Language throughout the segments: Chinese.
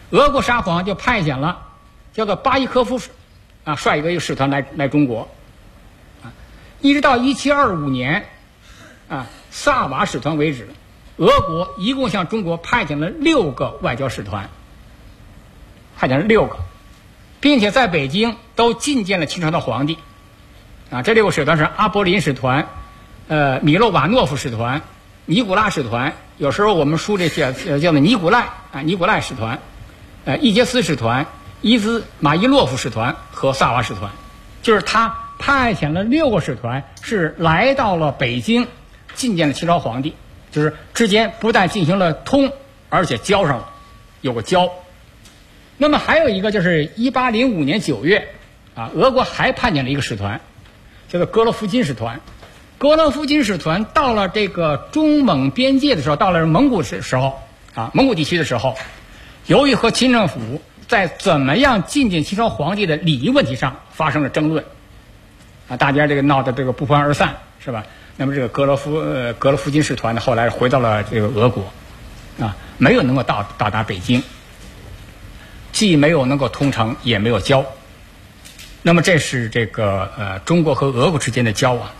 俄国沙皇就派遣了叫做巴伊科夫率一个使团来中国，一直到1725年萨瓦使团为止，俄国一共向中国派遣了6个外交使团，并且在北京都觐见了清朝的皇帝。这6个使团是阿波林使团、米洛瓦诺夫使团、尼古拉使团，有时候我们书里叫做尼古赖使团、伊杰斯使团、伊兹马伊洛夫使团和萨瓦使团，就是他派遣了6个使团，是来到了北京，觐见了清朝皇帝，就是之间不但进行了通，而且交上了，有个交。那么还有一个就是1805年9月，俄国还派遣了一个使团，叫做格罗夫金使团。格罗夫金使团到了这个中蒙边界的时候，到了蒙古地区的时候，由于和清政府在怎么样觐见清朝皇帝的礼仪问题上发生了争论，大家这个闹得这个不欢而散，是吧？那么这个格罗夫金使团呢，后来回到了这个俄国，没有能够到达北京，既没有能够通城，也没有交。那么这是这个中国和俄国之间的交往。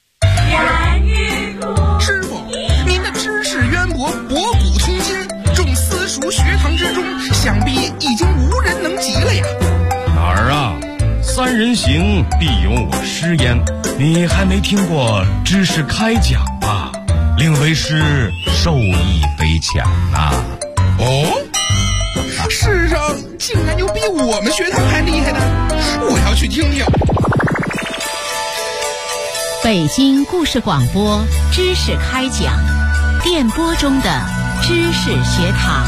师傅，您的知识渊博，博古通今，众私塾学堂之中，想必已经无人能及了呀。 哪儿啊？三人行，必有我师焉。你还没听过知识开讲吧？令为师受益匪浅呐。 哦，世上竟然有比我们学堂还厉害的，我要去听听。 北京故事广播知识开讲，电波中的知识学堂。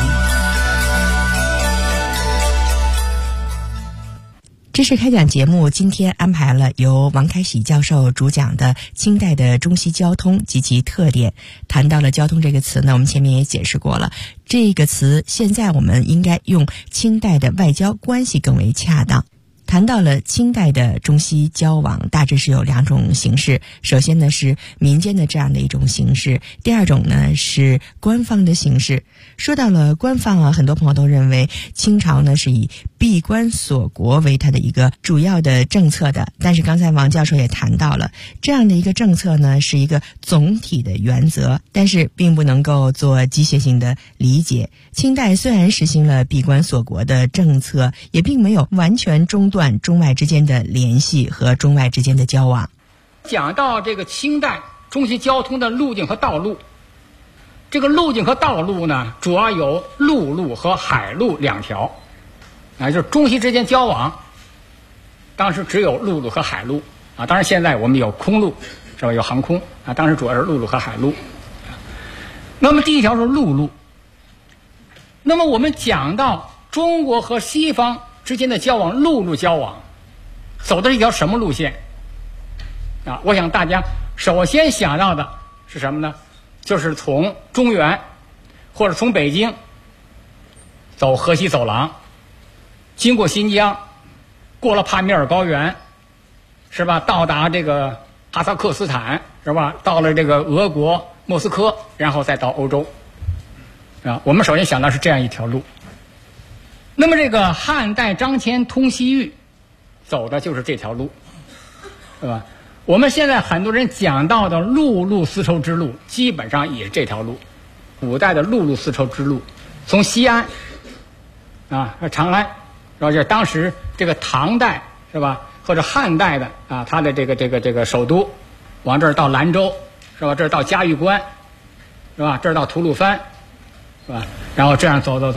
知识开讲节目今天安排了由王开喜教授主讲的清代的中西交通及其特点。谈到了交通这个词呢，我们前面也解释过了，这个词现在我们应该用清代的外交关系更为恰当。谈到了清代的中西交往，大致是有2种形式。首先呢是民间的这样的一种形式，第二种呢是官方的形式。说到了官方很多朋友都认为清朝呢是以闭关锁国为它的一个主要的政策的，但是刚才王教授也谈到了，这样的一个政策呢是一个总体的原则，但是并不能够做机械性的理解。清代虽然实行了闭关锁国的政策，也并没有完全中断中外之间的联系和中外之间的交往。 讲到这个清代中西交通的路径和道路，这个路径和道路呢，主要有陆路和海路2条，就是中西之间交往，当时只有陆路和海路当然现在我们有空路，是吧？有航空当时主要是陆路和海路。那么第一条是陆路。那么我们讲到中国和西方之间的交往，陆路交往走的是一条什么路线我想大家首先想到的是什么呢？就是从中原或者从北京走河西走廊，经过新疆，过了帕米尔高原，是吧？到达这个哈萨克斯坦，是吧？到了这个俄国莫斯科，然后再到欧洲我们首先想到是这样一条路。那么这个汉代张骞通西域走的就是这条路，对吧？我们现在很多人讲到的陆路丝绸之路基本上也是这条路。古代的陆路丝绸之路从西安长安，然后就是当时这个唐代，是吧？或者汉代的它的这个首都，往这儿到兰州，是吧？这儿到嘉峪关，是吧？这儿到吐鲁番，是吧？然后这样走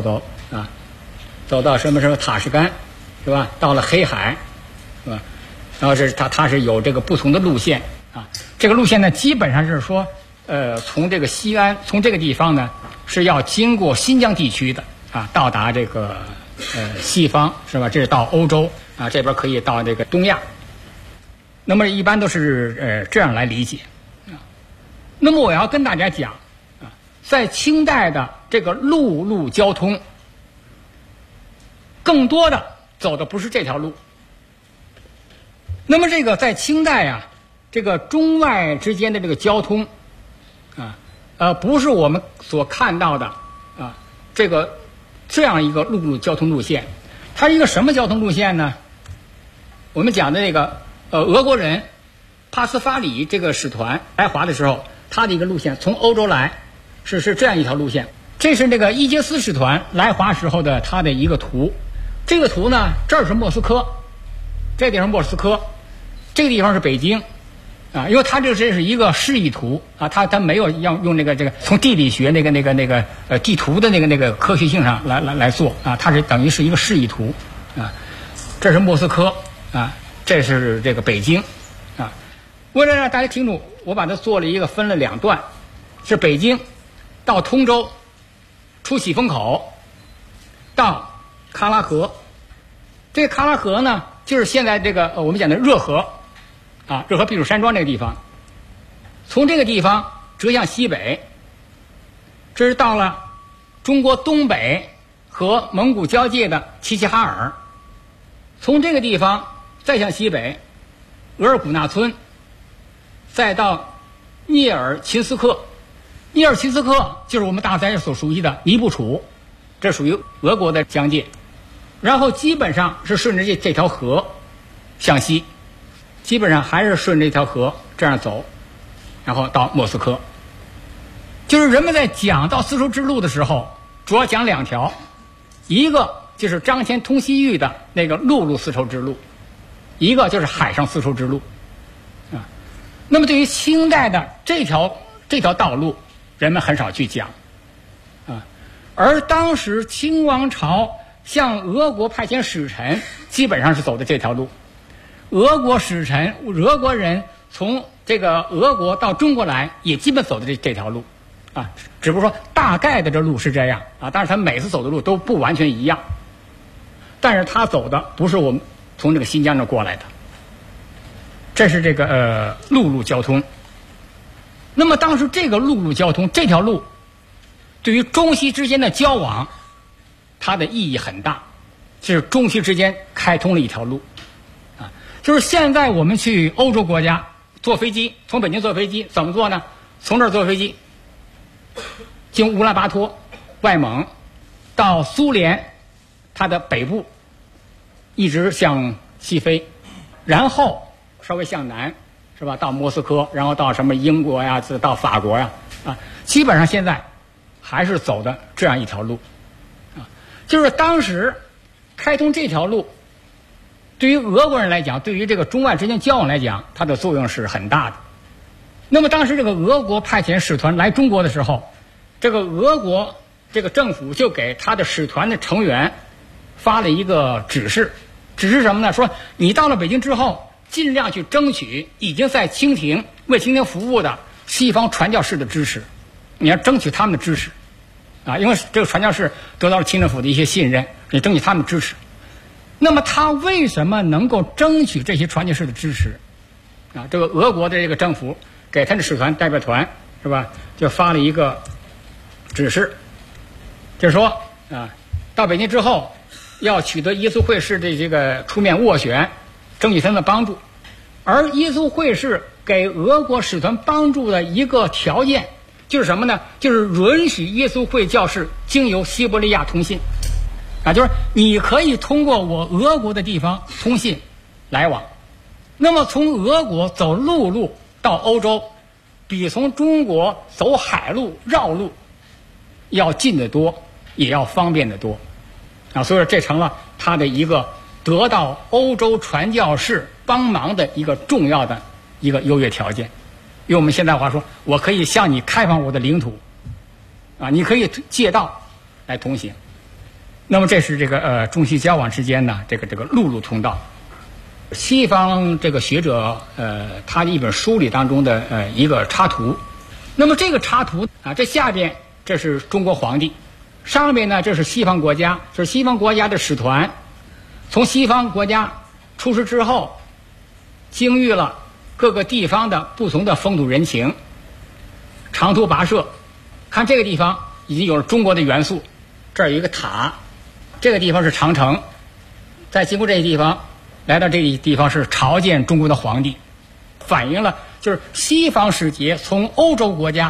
走到什么塔什干，是吧？到了黑海，是吧？然后它是有这个不同的路线这个路线呢，基本上是说从这个西安，从这个地方呢是要经过新疆地区的到达这个西方，是吧？这是到欧洲这边可以到这个东亚。那么一般都是这样来理解那么我要跟大家讲在清代的这个陆路交通，更多的走的不是这条路。那么这个在清代这个中外之间的这个交通不是我们所看到的这个这样一个陆路交通路线。它是一个什么交通路线呢？我们讲的这个俄国人帕斯法里这个使团来华的时候，他的一个路线从欧洲来是这样一条路线。这是那个伊杰斯使团来华时候的他的一个图。这个图呢，这儿是莫斯科，这个地方莫斯科，这个地方是北京啊，因为它这是一个示意图啊，它没有要用这个从地理学那个地图的那个科学性上来做啊，它是等于是一个示意图啊。这是莫斯科啊，这是这个北京啊。为了让大家清楚，我把它做了一个分了两段，是北京到通州，出喜峰口到喀拉河。这个喀拉河呢，就是现在这个我们讲的热河啊，热河避暑山庄这个地方。从这个地方折向西北，这是到了中国东北和蒙古交界的齐齐哈尔。从这个地方再向西北，额尔古纳村，再到聂尔琴斯克。聂尔琴斯克就是我们大家所熟悉的尼布楚，这属于俄国的疆界。然后基本上是顺着这条河向西，基本上还是顺着这条河这样走，然后到莫斯科。就是人们在讲到丝绸之路的时候，主要讲两条，一个就是张骞通西域的那个陆路丝绸之路，一个就是海上丝绸之路啊。那么对于清代的这条道路，人们很少去讲啊。而当时清王朝向俄国派遣使臣，基本上是走的这条路。俄国使臣、俄国人从这个俄国到中国来，也基本走的这条路啊，只不过说大概的这路是这样啊，但是他每次走的路都不完全一样。但是他走的不是我们从这个新疆这过来的，这是这个陆路交通。那么当时这个陆路交通这条路，对于中西之间的交往，它的意义很大，就是中西之间开通了一条路啊。就是现在我们去欧洲国家坐飞机，从北京坐飞机怎么坐呢？从这儿坐飞机经乌兰巴托、外蒙到苏联它的北部，一直向西飞，然后稍微向南，是吧？到莫斯科，然后到什么英国呀，到法国呀，啊，基本上现在还是走的这样一条路，啊，就是当时开通这条路，对于俄国人来讲，对于这个中外之间交往来讲，它的作用是很大的。那么当时这个俄国派遣使团来中国的时候，这个俄国这个政府就给他的使团的成员发了一个指示，指示什么呢？说你到了北京之后，尽量去争取已经在清廷为清廷服务的西方传教士的支持，你要争取他们的支持啊，因为这个传教士得到了清政府的一些信任，你争取他们的支持。那么他为什么能够争取这些传教士的支持啊？这个俄国的这个政府给他的使团代表团，是吧，就发了一个指示，就是说啊，到北京之后要取得耶稣会士的这个出面斡旋，争取他们的帮助。而耶稣会士给俄国使团帮助的一个条件就是什么呢？就是允许耶稣会教士经由西伯利亚通信啊，就是你可以通过我俄国的地方通信来往。那么从俄国走陆路到欧洲，比从中国走海路绕路要近得多，也要方便得多啊，所以这成了他的一个得到欧洲传教士帮忙的一个重要的一个优越条件。用我们现在话说，我可以向你开放我的领土啊，你可以借道来通行。那么这是这个中西交往之间呢，这个陆路通道。西方这个学者他的一本书里当中的一个插图。那么这个插图啊，这下边这是中国皇帝，上面呢这是西方国家，就是西方国家的使团从西方国家出使之后，经历了各个地方的不同的风土人情，长途跋涉。看这个地方已经有了中国的元素，这儿有一个塔，这个地方是长城，再经过这个地方来到这个地方是朝见中国的皇帝，反映了就是西方使节从欧洲国家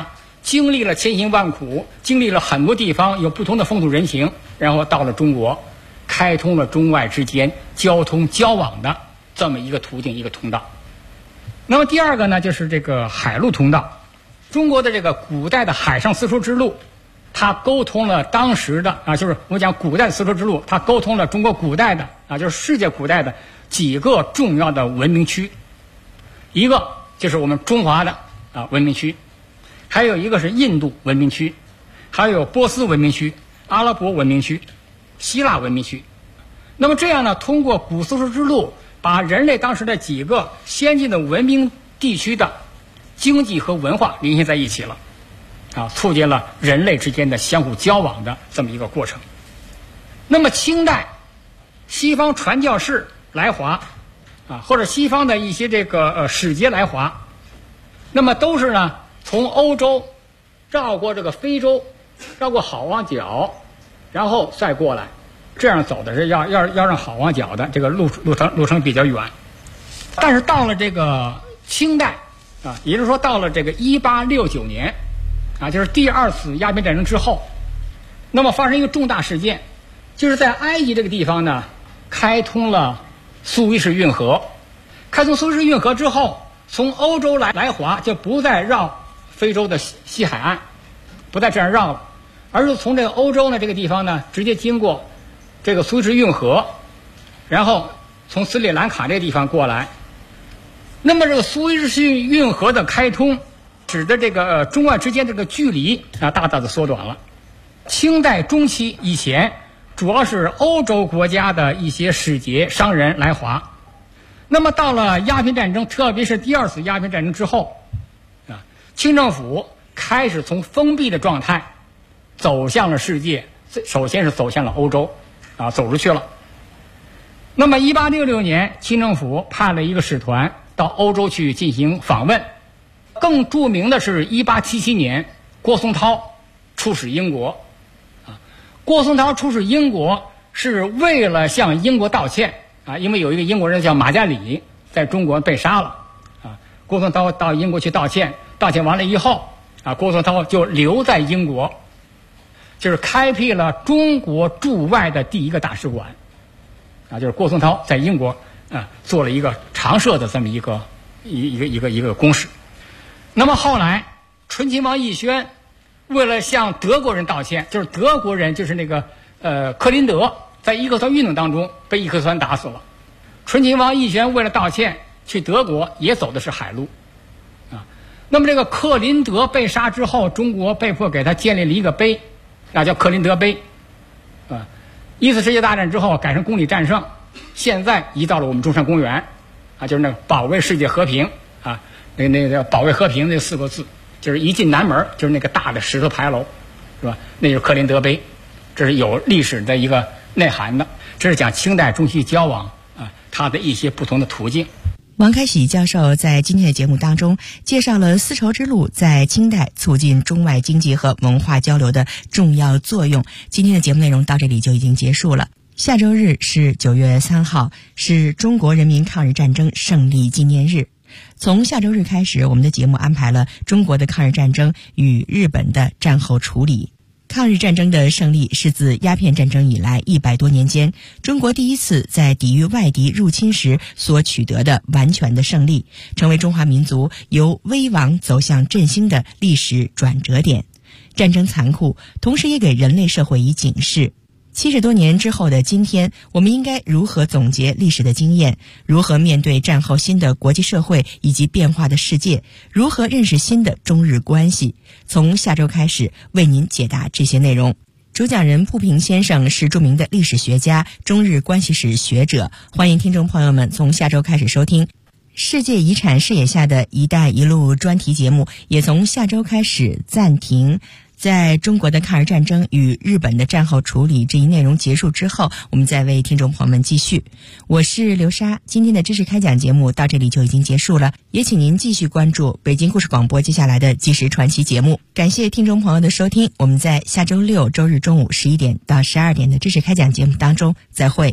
经历了千辛万苦，经历了很多地方有不同的风土人情，然后到了中国，开通了中外之间交通交往的这么一个途径，一个通道。那么第二个呢，就是这个海陆通道。中国的这个古代的海上丝绸之路，它沟通了当时的就是我们讲古代的丝绸之路，它沟通了中国古代的就是世界古代的几个重要的文明区。一个就是我们中华的文明区，还有一个是印度文明区，还有波斯文明区、阿拉伯文明区、希腊文明区。那么这样呢，通过古丝绸之路，把人类当时的几个先进的文明地区的经济和文化联系在一起了，促进了人类之间的相互交往的这么一个过程。那么清代西方传教士来华或者西方的一些这个使节来华，那么都是呢从欧洲绕过这个非洲，绕过好望角，然后再过来，这样走的是要让好望角的这个路程比较远。但是到了这个清代也就是说到了这个1869年就是第二次鸦片战争之后，那么发生一个重大事件，就是在埃及这个地方呢开通了苏伊士运河。开通苏伊士运河之后，从欧洲来华就不再绕非洲的西海岸，不再这样绕了，而是从这个欧洲呢这个地方呢直接经过这个苏伊士运河，然后从斯里兰卡这个地方过来。那么这个苏伊士运河的开通，使得这个中外之间这个距离大大的缩短了。清代中期以前，主要是欧洲国家的一些使节商人来华。那么到了鸦片战争，特别是第二次鸦片战争之后清政府开始从封闭的状态走向了世界，首先是走向了欧洲走出去了。那么1866年，清政府派了一个使团到欧洲去进行访问。更著名的是1877年，郭松涛出使英国郭松涛出使英国是为了向英国道歉因为有一个英国人叫马加里在中国被杀了郭松涛到英国去道歉完了以后郭松涛就留在英国，就是开辟了中国驻外的第一个大使馆就是郭松涛在英国做了一个常设的这么一个公使。那么后来醇亲王奕轩为了向德国人道歉，就是德国人就是那个克林德在义和团运动当中被义和团打死了，醇亲王奕轩为了道歉去德国也走的是海路那么这个克林德被杀之后，中国被迫给他建立了一个碑叫克林德碑一次世界大战之后改成公理战胜，现在移到了我们中山公园就是那个保卫世界和平那个保卫和平那4个字，就是一进南门就是那个大的石头牌楼，是吧？那就是克林德碑，这是有历史的一个内涵的。这是讲清代中西交往它的一些不同的途径。 王开喜教授在今天的节目当中介绍了丝绸之路在清代促进中外经济和文化交流的重要作用。今天的节目内容到这里就已经结束了。下周日是9月3号，是中国人民抗日战争胜利纪念日。从下周日开始，我们的节目安排了中国的抗日战争与日本的战后处理。抗日战争的胜利是自鸦片战争以来100多年间，中国第一次在抵御外敌入侵时所取得的完全的胜利，成为中华民族由危亡走向振兴的历史转折点。战争残酷，同时也给人类社会以警示。70多年之后的今天，我们应该如何总结历史的经验？如何面对战后新的国际社会以及变化的世界？如何认识新的中日关系？从下周开始为您解答这些内容。主讲人铺平先生是著名的历史学家、中日关系史学者，欢迎听众朋友们从下周开始收听。世界遗产视野下的一带一路专题节目也从下周开始暂停。在中国的抗日战争与日本的战后处理这一内容结束之后，我们再为听众朋友们继续。我是刘莎，今天的知识开讲节目到这里就已经结束了，也请您继续关注北京故事广播接下来的纪实传奇节目。感谢听众朋友的收听，我们在下周六周日中午11点到12点的知识开讲节目当中再会。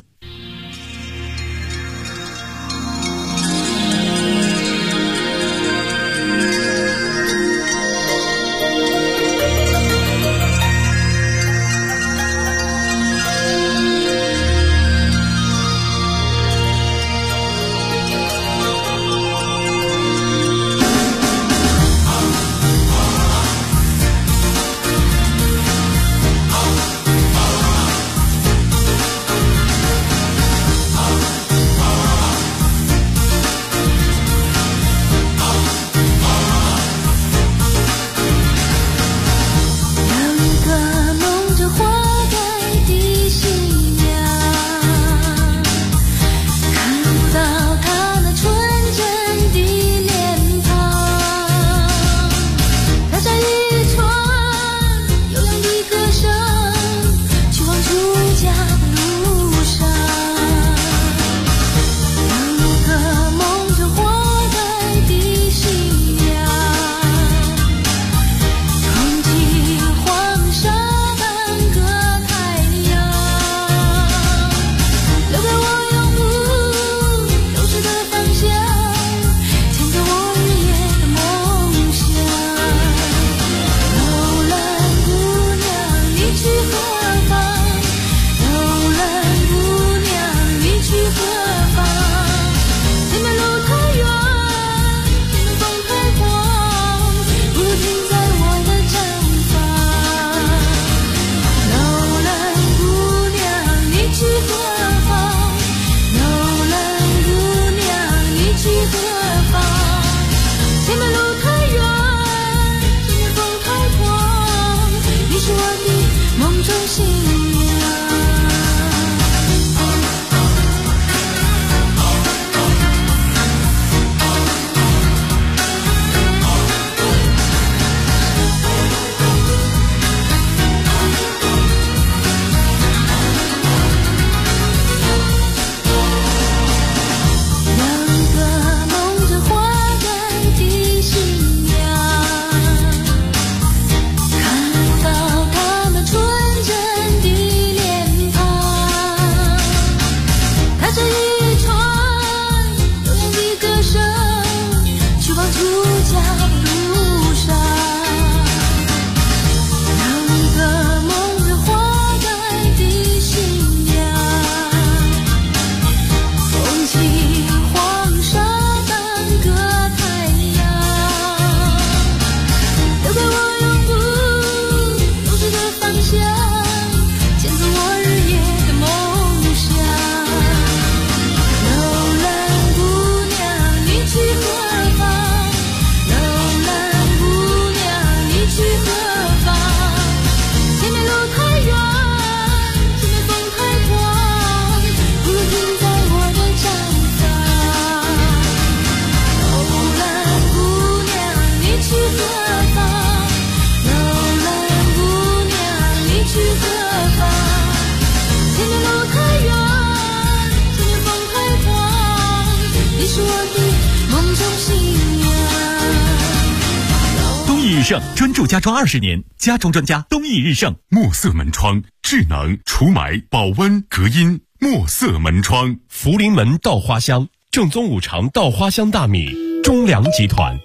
盛专注家装20年，家装专家东益日盛。 墨色门窗，智能除霾、保温、隔音。墨色门窗， 福临门稻花香，正宗5常稻花香大米，中粮集团。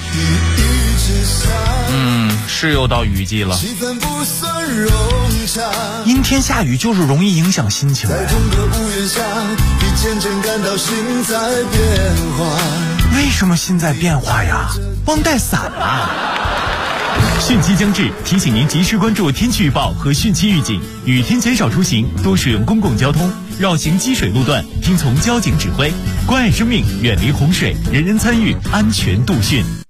是又到雨季了， 气氛不算融洽， 阴天下雨就是容易影响心情。 在同个屋檐下，你渐渐感到心在变化。 为什么心在变化呀？忘带伞了。汛期将至，提醒您及时关注天气预报和汛期预警，雨天减少出行，多使用公共交通，绕行积水路段，听从交警指挥，关爱生命，远离洪水，人人参与，安全度汛。